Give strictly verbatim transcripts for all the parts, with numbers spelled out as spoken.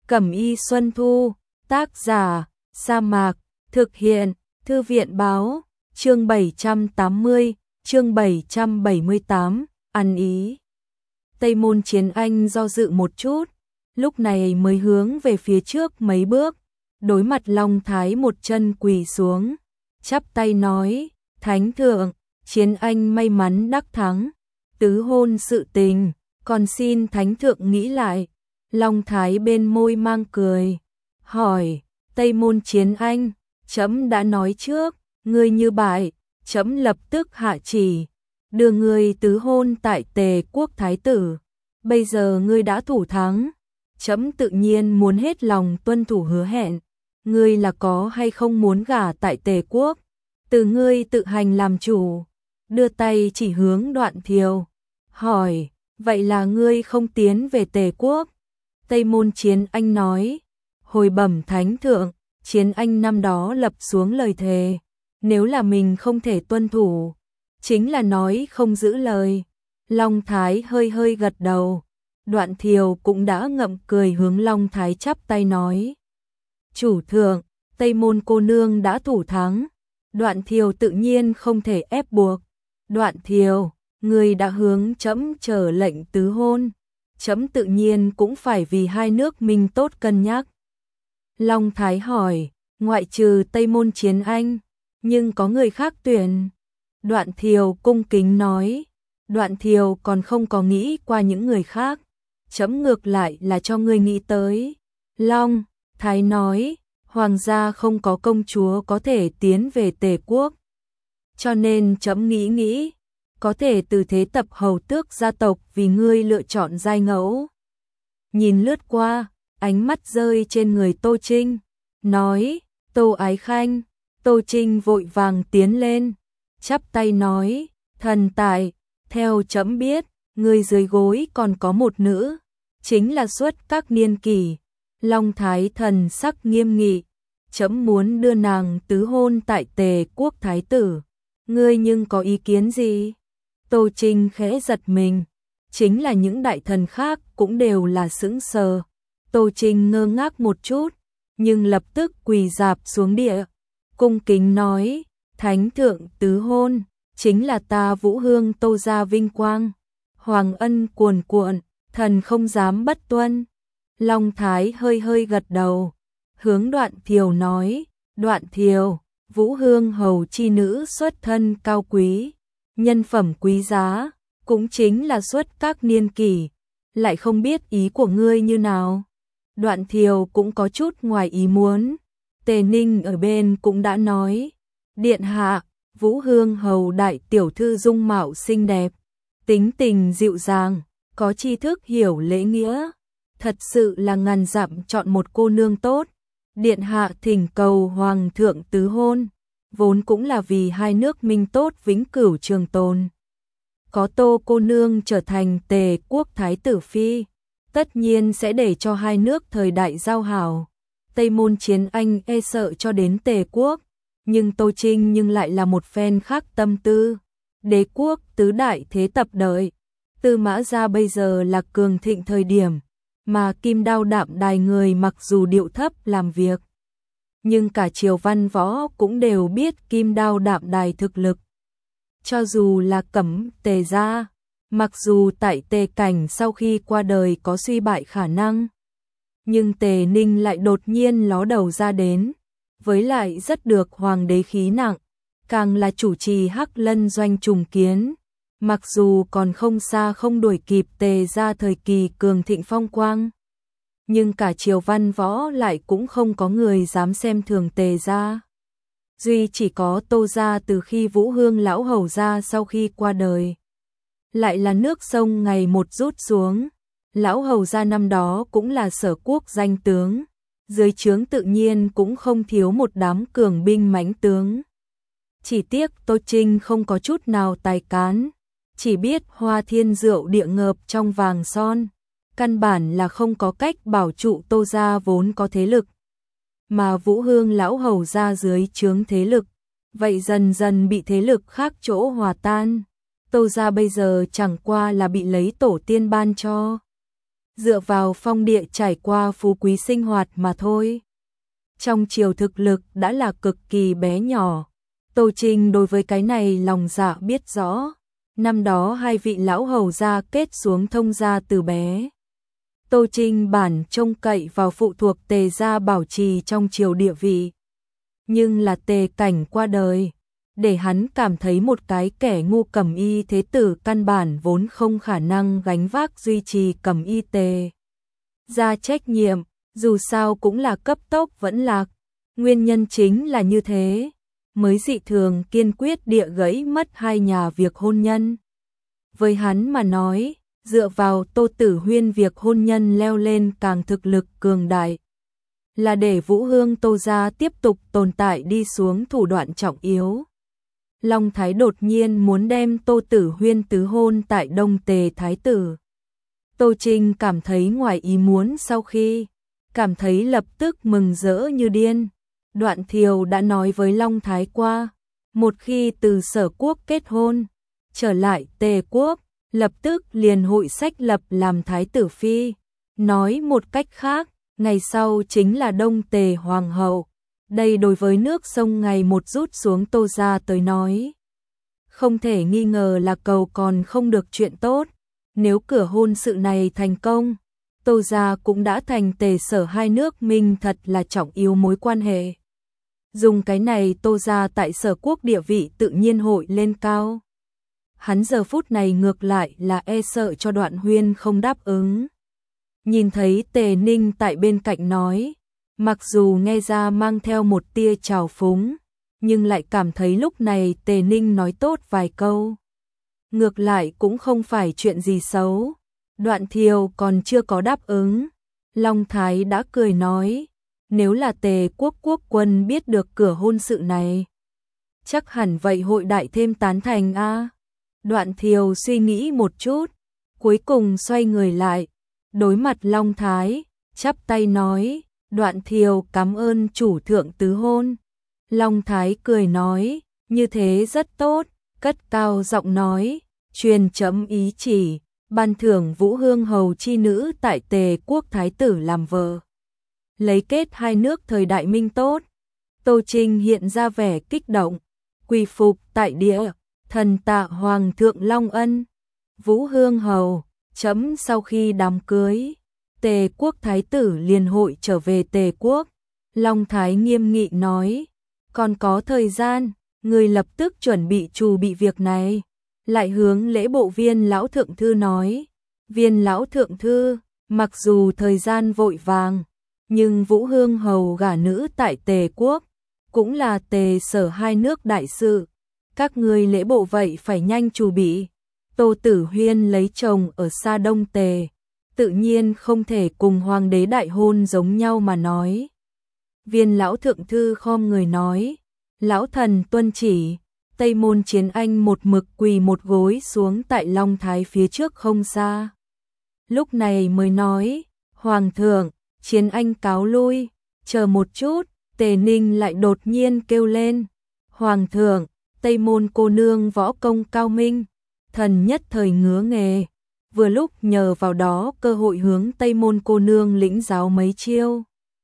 Cẩm y Xuân Thu, tác giả, Sa Mạc, thực hiện, Thư viện báo, chương bảy trăm tám mươi, chương bảy trăm bảy mươi tám, ăn ý. Tây Môn Chiến Anh do dự một chút, lúc này mới hướng về phía trước mấy bước, đối mặt Long Thái một chân quỳ xuống, chắp tay nói, Thánh thượng, Chiến Anh may mắn đắc thắng, tứ hôn sự tình, còn xin Thánh thượng nghĩ lại. Long Thái bên môi mang cười, hỏi, Tây Môn Chiến Anh, trẫm đã nói trước, ngươi như bại, trẫm lập tức hạ chỉ, đưa ngươi tứ hôn tại Tề quốc thái tử. Bây giờ ngươi đã thủ thắng, trẫm tự nhiên muốn hết lòng tuân thủ hứa hẹn. Ngươi là có hay không muốn gả tại Tề quốc, từ ngươi tự hành làm chủ. Đưa tay chỉ hướng Đoạn Thiều, hỏi, vậy là ngươi không tiến về Tề quốc? Tây Môn Chiến Anh nói, hồi bẩm Thánh thượng, Chiến Anh năm đó lập xuống lời thề, nếu là mình không thể tuân thủ, chính là nói không giữ lời. Long Thái hơi hơi gật đầu, Đoạn Thiều cũng đã ngậm cười hướng Long Thái chắp tay nói, chủ thượng, Tây Môn cô nương đã thủ thắng. Đoạn Thiều tự nhiên không thể ép buộc. Đoạn Thiều, người đã hướng trẫm chờ lệnh tứ hôn, trẫm tự nhiên cũng phải vì hai nước mình tốt cân nhắc. Long Thái hỏi, ngoại trừ Tây Môn Chiến Anh, nhưng có người khác tuyển. Đoạn Thiều cung kính nói, Đoạn Thiều còn không có nghĩ qua những người khác, trẫm ngược lại là cho ngươi nghĩ tới. Long Thái nói, hoàng gia không có công chúa có thể tiến về Tề quốc, cho nên trẫm nghĩ nghĩ, có thể từ thế tập hầu tước gia tộc vì ngươi lựa chọn giai ngẫu. Nhìn lướt qua, ánh mắt rơi trên người Tô Trinh, nói, Tô Ái Khanh. Tô Trinh vội vàng tiến lên, chắp tay nói, thần tại, theo trẫm biết, ngươi dưới gối còn có một nữ, chính là xuất các niên kỷ. Long Thái thần sắc nghiêm nghị, trẫm muốn đưa nàng tứ hôn tại Tề quốc thái tử, ngươi nhưng có ý kiến gì? Tô Trinh khẽ giật mình, chính là những đại thần khác cũng đều là sững sờ. Tô Trinh ngơ ngác một chút, nhưng lập tức quỳ rạp xuống địa, cung kính nói, Thánh thượng tứ hôn, chính là ta Vũ Hương Tô gia vinh quang, hoàng ân cuồn cuộn, thần không dám bất tuân. Long Thái hơi hơi gật đầu, hướng Đoạn Thiều nói, Đoạn Thiều, Vũ Hương hầu chi nữ xuất thân cao quý, nhân phẩm quý giá, cũng chính là xuất các niên kỷ, lại không biết ý của ngươi như nào. Đoạn Thiều cũng có chút ngoài ý muốn. Tề Ninh ở bên cũng đã nói, điện hạ, Vũ Hương hầu đại tiểu thư dung mạo xinh đẹp, tính tình dịu dàng, có tri thức hiểu lễ nghĩa, thật sự là ngàn dặm chọn một cô nương tốt. Điện hạ thỉnh cầu hoàng thượng tứ hôn, vốn cũng là vì hai nước minh tốt vĩnh cửu trường tồn. Có Tô cô nương trở thành Tề quốc thái tử phi, tất nhiên sẽ để cho hai nước thời đại giao hảo. Tây Môn Chiến Anh e sợ cho đến Tề quốc, nhưng Tô Trinh nhưng lại là một phen khác tâm tư. Đế quốc tứ đại thế tập đợi, Tư Mã gia bây giờ là cường thịnh thời điểm, mà Kim Đao Đạm Đài người mặc dù điệu thấp làm việc, nhưng cả triều văn võ cũng đều biết Kim Đao Đạm Đài thực lực. Cho dù là Cẩm Tề gia, mặc dù tại Tề Cảnh sau khi qua đời có suy bại khả năng, nhưng Tề Ninh lại đột nhiên ló đầu ra đến, với lại rất được hoàng đế khí nặng, càng là chủ trì Hắc Lân doanh trùng kiến. Mặc dù còn không xa không đuổi kịp Tề gia thời kỳ cường thịnh phong quang, nhưng cả triều văn võ lại cũng không có người dám xem thường Tề gia. Duy chỉ có Tô gia từ khi Vũ Hương lão hầu gia sau khi qua đời, lại là nước sông ngày một rút xuống. Lão hầu gia năm đó cũng là sở quốc danh tướng, dưới trướng tự nhiên cũng không thiếu một đám cường binh mãnh tướng. Chỉ tiếc Tô Trinh không có chút nào tài cán, chỉ biết hoa thiên rượu địa ngợp trong vàng son, căn bản là không có cách bảo trụ Tô gia vốn có thế lực. Mà Vũ Hương lão hầu gia dưới trướng thế lực, vậy dần dần bị thế lực khác chỗ hòa tan. Tô gia bây giờ chẳng qua là bị lấy tổ tiên ban cho. dựa vào phong địa trải qua phú quý sinh hoạt mà thôi. Trong triều thực lực đã là cực kỳ bé nhỏ. Tô Trinh đối với cái này lòng dạ biết rõ. Năm đó hai vị lão hầu gia kết xuống thông gia từ bé. Tô Trinh bản trông cậy vào phụ thuộc Tề gia bảo trì trong triều địa vị. Nhưng là Tề Cảnh qua đời, để hắn cảm thấy một cái kẻ ngu Cẩm Y thế tử căn bản vốn không khả năng gánh vác duy trì Cẩm Y Tề gia trách nhiệm, dù sao cũng là cấp tốc vẫn lạc. Nguyên nhân chính là như thế, mới dị thường kiên quyết địa gãy mất hai nhà việc hôn nhân. Với hắn mà nói, dựa vào Tô Tử Huyên việc hôn nhân leo lên càng thực lực cường đại, là để Vũ Hương Tô gia tiếp tục tồn tại đi xuống thủ đoạn trọng yếu. Long Thái đột nhiên muốn đem Tô Tử Huyên tứ hôn tại Đông Tề Thái tử. Tô Trinh cảm thấy ngoài ý muốn, sau khi cảm thấy lập tức mừng rỡ như điên. Đoạn Thiều đã nói với Long Thái qua, một khi từ Sở Quốc kết hôn, trở lại Tề Quốc, lập tức liền hội sách lập làm Thái tử phi. Nói một cách khác, ngày sau chính là Đông Tề Hoàng hậu. Đây đối với nước sông ngày một rút xuống Tô gia tới nói, không thể nghi ngờ là cầu còn không được chuyện tốt. Nếu cửa hôn sự này thành công, Tô gia cũng đã thành Tề Sở hai nước minh thật là trọng yếu mối quan hệ. Dùng cái này Tô gia tại Sở Quốc địa vị tự nhiên hội lên cao. Hắn giờ phút này ngược lại là e sợ cho Đoạn Huyên không đáp ứng. Nhìn thấy Tề Ninh tại bên cạnh nói, mặc dù nghe ra mang theo một tia trào phúng, nhưng lại cảm thấy lúc này Tề Ninh nói tốt vài câu, ngược lại cũng không phải chuyện gì xấu. Đoạn Thiều còn chưa có đáp ứng, Long Thái đã cười nói, nếu là Tề Quốc quốc quân biết được cửa hôn sự này, chắc hẳn vậy hội đại thêm tán thành a. Đoạn Thiều suy nghĩ một chút, cuối cùng xoay người lại, đối mặt Long Thái, chắp tay nói, Đoạn Thiều cảm ơn chủ thượng tứ hôn. Long Thái cười nói, như thế rất tốt, cất cao giọng nói, truyền chấm ý chỉ, ban thưởng Vũ Hương hầu chi nữ tại Tề Quốc thái tử làm vợ. Lấy kết hai nước thời đại minh tốt. Tô Trinh hiện ra vẻ kích động, quỳ phục tại địa, thần tạ Hoàng thượng Long ân. Vũ Hương hầu, chấm sau khi đám cưới, Tề Quốc thái tử liền hội trở về Tề Quốc. Long Thái nghiêm nghị nói, còn có thời gian, người lập tức chuẩn bị trù bị việc này. Lại hướng lễ bộ Viên lão thượng thư nói, Viên lão thượng thư, mặc dù thời gian vội vàng, nhưng Vũ Hương hầu gả nữ tại Tề Quốc, cũng là Tề Sở hai nước đại sự, các ngươi lễ bộ vậy phải nhanh trù bị. Tô Tử Huyên lấy chồng ở xa Đông Tề, tự nhiên không thể cùng hoàng đế đại hôn giống nhau mà nói. Viên lão thượng thư khom người nói, lão thần tuân chỉ. Tây Môn Chiến Anh một mực quỳ một gối xuống tại Long Thái phía trước không xa. Lúc này mới nói, Hoàng thượng, Chiến Anh cáo lui, chờ một chút. Tề Ninh lại đột nhiên kêu lên, Hoàng thượng, Tây Môn cô nương võ công cao minh, thần nhất thời ngứa nghề, vừa lúc nhờ vào đó cơ hội hướng Tây Môn cô nương lĩnh giáo mấy chiêu.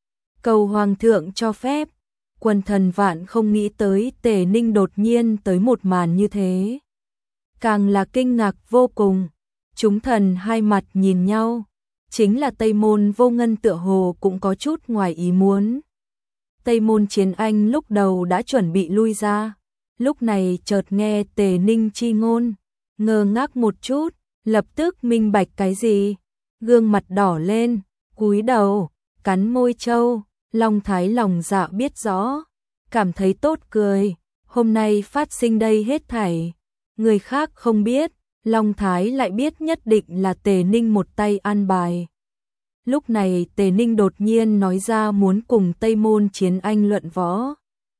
Cầu Hoàng thượng cho phép. Quần thần vạn không nghĩ tới Tề Ninh đột nhiên tới một màn như thế. Càng là kinh ngạc vô cùng, chúng thần hai mặt nhìn nhau, chính là Tây Môn Vô Ngân tựa hồ cũng có chút ngoài ý muốn. Tây Môn Chiến Anh lúc đầu đã chuẩn bị lui ra, lúc này chợt nghe Tề Ninh chi ngôn, ngơ ngác một chút, lập tức minh bạch cái gì, gương mặt đỏ lên, cúi đầu, cắn môi trâu. Long Thái lòng dạ biết rõ, cảm thấy tốt cười, hôm nay phát sinh đây hết thảy, người khác không biết, Long Thái lại biết nhất định là Tề Ninh một tay an bài. Lúc này Tề Ninh đột nhiên nói ra muốn cùng Tây Môn Chiến Anh luận võ.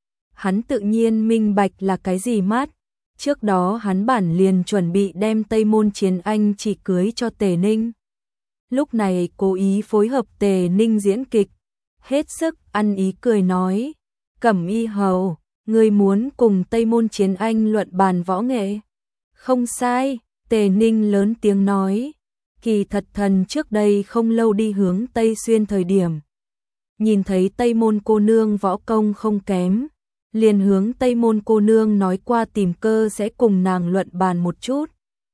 Hắn tự nhiên minh bạch là cái gì mát, trước đó hắn bản liền chuẩn bị đem Tây Môn Chiến Anh chỉ cưới cho Tề Ninh. Lúc này cố ý phối hợp Tề Ninh diễn kịch, hết sức ăn ý cười nói, Cẩm Y hầu, ngươi muốn cùng Tây Môn Chiến Anh luận bàn võ nghệ. Không sai, Tề Ninh lớn tiếng nói, Kỳ thật thần trước đây không lâu đi hướng Tây Xuyên thời điểm. Nhìn thấy Tây Môn cô nương võ công không kém, liền hướng Tây Môn cô nương nói qua tìm cơ sẽ cùng nàng luận bàn một chút.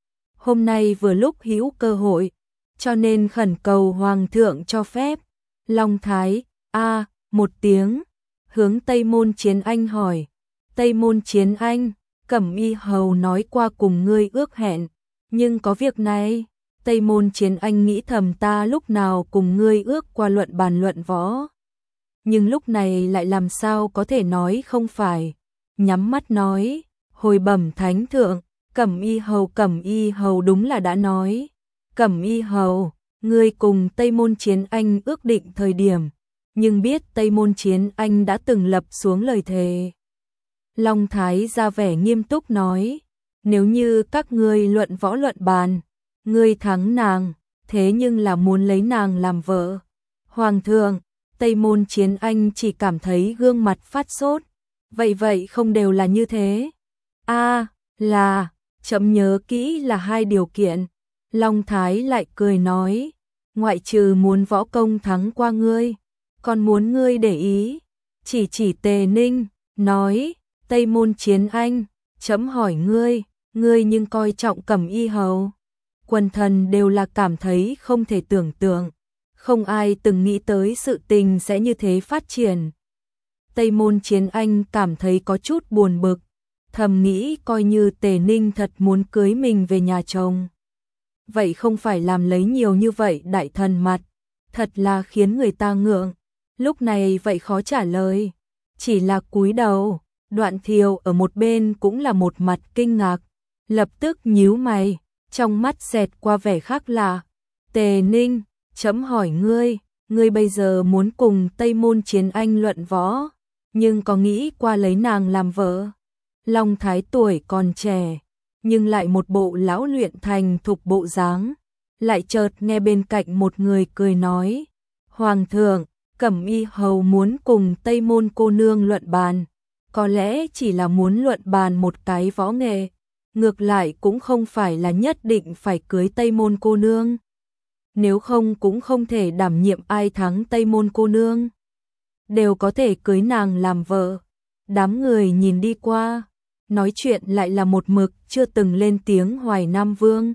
Hôm nay vừa lúc hữu cơ hội, cho nên khẩn cầu Hoàng thượng cho phép. Long Thái, a một tiếng, hướng Tây Môn Chiến Anh hỏi. Tây Môn Chiến Anh, Cẩm Y Hầu nói qua cùng ngươi ước hẹn, nhưng có việc này. Tây Môn Chiến Anh nghĩ thầm ta lúc nào cùng ngươi ước qua luận bàn luận võ. Nhưng lúc này lại làm sao có thể nói không phải. Nhắm mắt nói, hồi bẩm thánh thượng, Cẩm Y Hầu Cẩm Y Hầu đúng là đã nói. Cẩm Y Hầu, ngươi cùng Tây Môn Chiến Anh ước định thời điểm, nhưng biết Tây Môn Chiến Anh đã từng lập xuống lời thề. Long Thái ra vẻ nghiêm túc nói, nếu như các ngươi luận võ luận bàn, ngươi thắng nàng, thế nhưng là muốn lấy nàng làm vợ. Hoàng thượng, Tây Môn Chiến Anh chỉ cảm thấy gương mặt phát sốt. Vậy vậy không đều là như thế? A, là, chậm nhớ kỹ là hai điều kiện. Long Thái lại cười nói, ngoại trừ muốn võ công thắng qua ngươi, còn muốn ngươi để ý. Chỉ chỉ Tề Ninh, nói, Tây Môn Chiến Anh, chấm hỏi ngươi, ngươi nhưng coi trọng Cẩm Y Hầu. Quần thần đều là cảm thấy không thể tưởng tượng, không ai từng nghĩ tới sự tình sẽ như thế phát triển. Tây Môn Chiến Anh cảm thấy có chút buồn bực, thầm nghĩ coi như Tề Ninh thật muốn cưới mình về nhà chồng. Vậy không phải làm lấy nhiều như vậy đại thần mặt, thật là khiến người ta ngượng. Lúc này vậy khó trả lời, chỉ là cúi đầu. Đoạn Thiều ở một bên cũng là một mặt kinh ngạc, lập tức nhíu mày, trong mắt xẹt qua vẻ khác lạ. Tề Ninh, chấm hỏi ngươi, ngươi bây giờ muốn cùng Tây Môn Chiến Anh luận võ, nhưng có nghĩ qua lấy nàng làm vợ? Long Thái tuổi còn trẻ, nhưng lại một bộ lão luyện thành thục bộ dáng, lại chợt nghe bên cạnh một người cười nói, Hoàng thượng, Cẩm Y Hầu muốn cùng Tây Môn cô nương luận bàn, có lẽ chỉ là muốn luận bàn một cái võ nghệ, ngược lại cũng không phải là nhất định phải cưới Tây Môn cô nương. Nếu không cũng không thể đảm nhiệm ai thắng Tây Môn cô nương, đều có thể cưới nàng làm vợ. Đám người nhìn đi qua, nói chuyện lại là một mực chưa từng lên tiếng Hoài Nam Vương.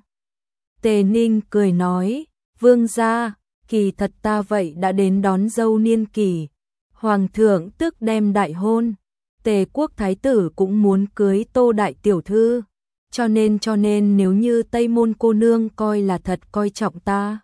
Tề Ninh cười nói, Vương gia, kỳ thật ta vậy đã đến đón dâu niên kỳ, Hoàng thượng tức đem đại hôn, Tề quốc thái tử cũng muốn cưới Tô đại tiểu thư, cho nên cho nên nếu như Tây Môn cô nương coi là thật coi trọng ta.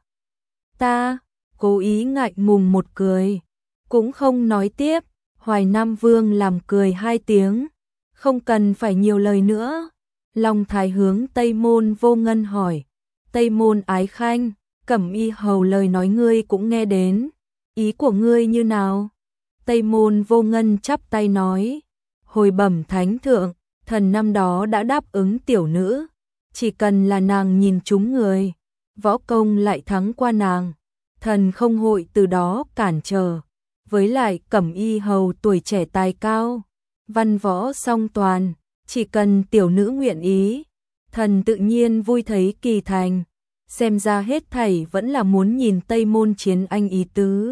Ta, cố ý ngại ngùng một cười, cũng không nói tiếp. Hoài Nam Vương làm cười hai tiếng, không cần phải nhiều lời nữa. Long Thái hướng Tây Môn Vô Ngân hỏi, Tây Môn Ái Khanh, Cẩm Y Hầu lời nói ngươi cũng nghe đến, ý của ngươi như nào? Tây Môn Vô Ngân chắp tay nói, hồi bẩm thánh thượng, thần năm đó đã đáp ứng tiểu nữ, chỉ cần là nàng nhìn trúng người, võ công lại thắng qua nàng, thần không hội từ đó cản trở. Với lại Cẩm Y Hầu tuổi trẻ tài cao, văn võ song toàn, chỉ cần tiểu nữ nguyện ý, thần tự nhiên vui thấy kỳ thành. Xem ra hết thảy vẫn là muốn nhìn Tây Môn Chiến Anh ý tứ.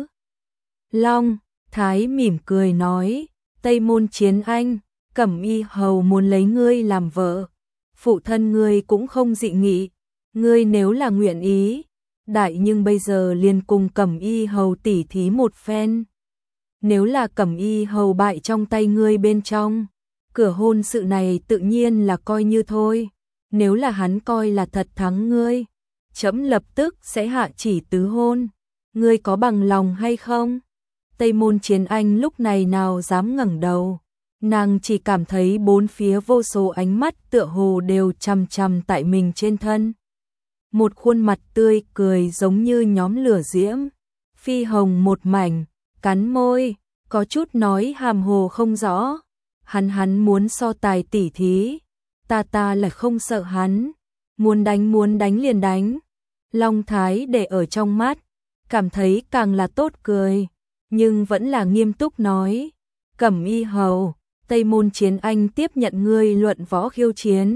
Long Thái mỉm cười nói, Tây Môn Chiến Anh, Cẩm Y Hầu muốn lấy ngươi làm vợ, phụ thân ngươi cũng không dị nghị, ngươi nếu là nguyện ý, đại nhưng bây giờ liền cùng Cẩm Y Hầu tỉ thí một phen. Nếu là Cẩm Y Hầu bại trong tay ngươi bên trong, cửa hôn sự này tự nhiên là coi như thôi. Nếu là hắn coi là thật thắng ngươi, chấm lập tức sẽ hạ chỉ tứ hôn. Ngươi có bằng lòng hay không? Tây Môn Chiến Anh lúc này nào dám ngẩng đầu. Nàng chỉ cảm thấy bốn phía vô số ánh mắt tựa hồ đều chằm chằm tại mình trên thân. Một khuôn mặt tươi cười giống như nhóm lửa diễm, phi hồng một mảnh, cắn môi, có chút nói hàm hồ không rõ. Hắn hắn muốn so tài tỉ thí, ta ta là không sợ hắn, muốn đánh muốn đánh liền đánh. Long Thái để ở trong mắt, cảm thấy càng là tốt cười, nhưng vẫn là nghiêm túc nói, Cẩm Y Hầu, Tây Môn Chiến Anh tiếp nhận ngươi luận võ khiêu chiến,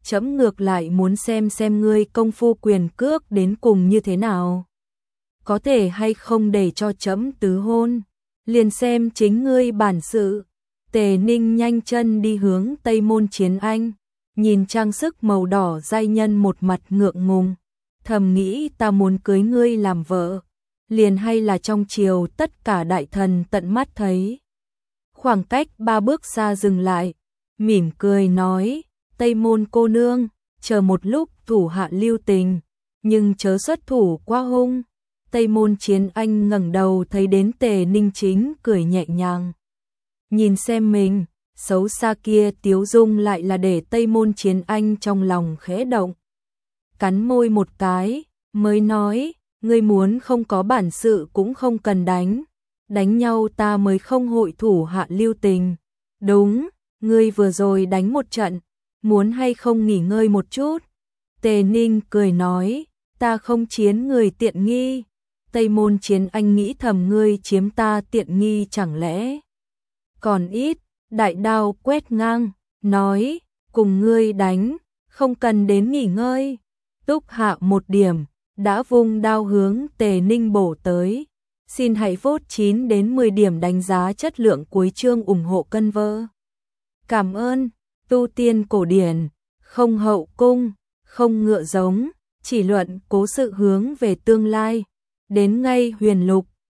chấm ngược lại muốn xem xem ngươi công phu quyền cước đến cùng như thế nào. Có thể hay không để cho chấm tứ hôn, liền xem chính ngươi bản sự. Tề Ninh nhanh chân đi hướng Tây Môn Chiến Anh, nhìn trang sức màu đỏ giai nhân một mặt ngượng ngùng, thầm nghĩ ta muốn cưới ngươi làm vợ, liền hay là trong triều tất cả đại thần tận mắt thấy. Khoảng cách ba bước xa dừng lại, mỉm cười nói, Tây Môn cô nương, chờ một lúc thủ hạ lưu tình, nhưng chớ xuất thủ quá hung. Tây Môn Chiến Anh ngẩng đầu thấy đến Tề Ninh chính cười nhẹ nhàng. Nhìn xem mình, xấu xa kia tiếu dung lại là để Tây Môn Chiến Anh trong lòng khẽ động. Cắn môi một cái, mới nói, ngươi muốn không có bản sự cũng không cần đánh, đánh nhau ta mới không hội thủ hạ lưu tình. Đúng, ngươi vừa rồi đánh một trận, muốn hay không nghỉ ngơi một chút? Tề Ninh cười nói, ta không chiếm người tiện nghi. Tây Môn Chiến Anh nghĩ thầm ngươi chiếm ta tiện nghi chẳng lẽ còn ít, đại đao quét ngang, nói, cùng ngươi đánh, không cần đến nghỉ ngơi. Túc hạ một điểm, đã vung đao hướng Tề Ninh bổ tới. Xin hãy vote chín đến mười điểm đánh giá chất lượng cuối chương ủng hộ cân vơ. Cảm ơn, tu tiên cổ điển, không hậu cung, không ngựa giống, chỉ luận cố sự hướng về tương lai. Đến ngay huyền lục,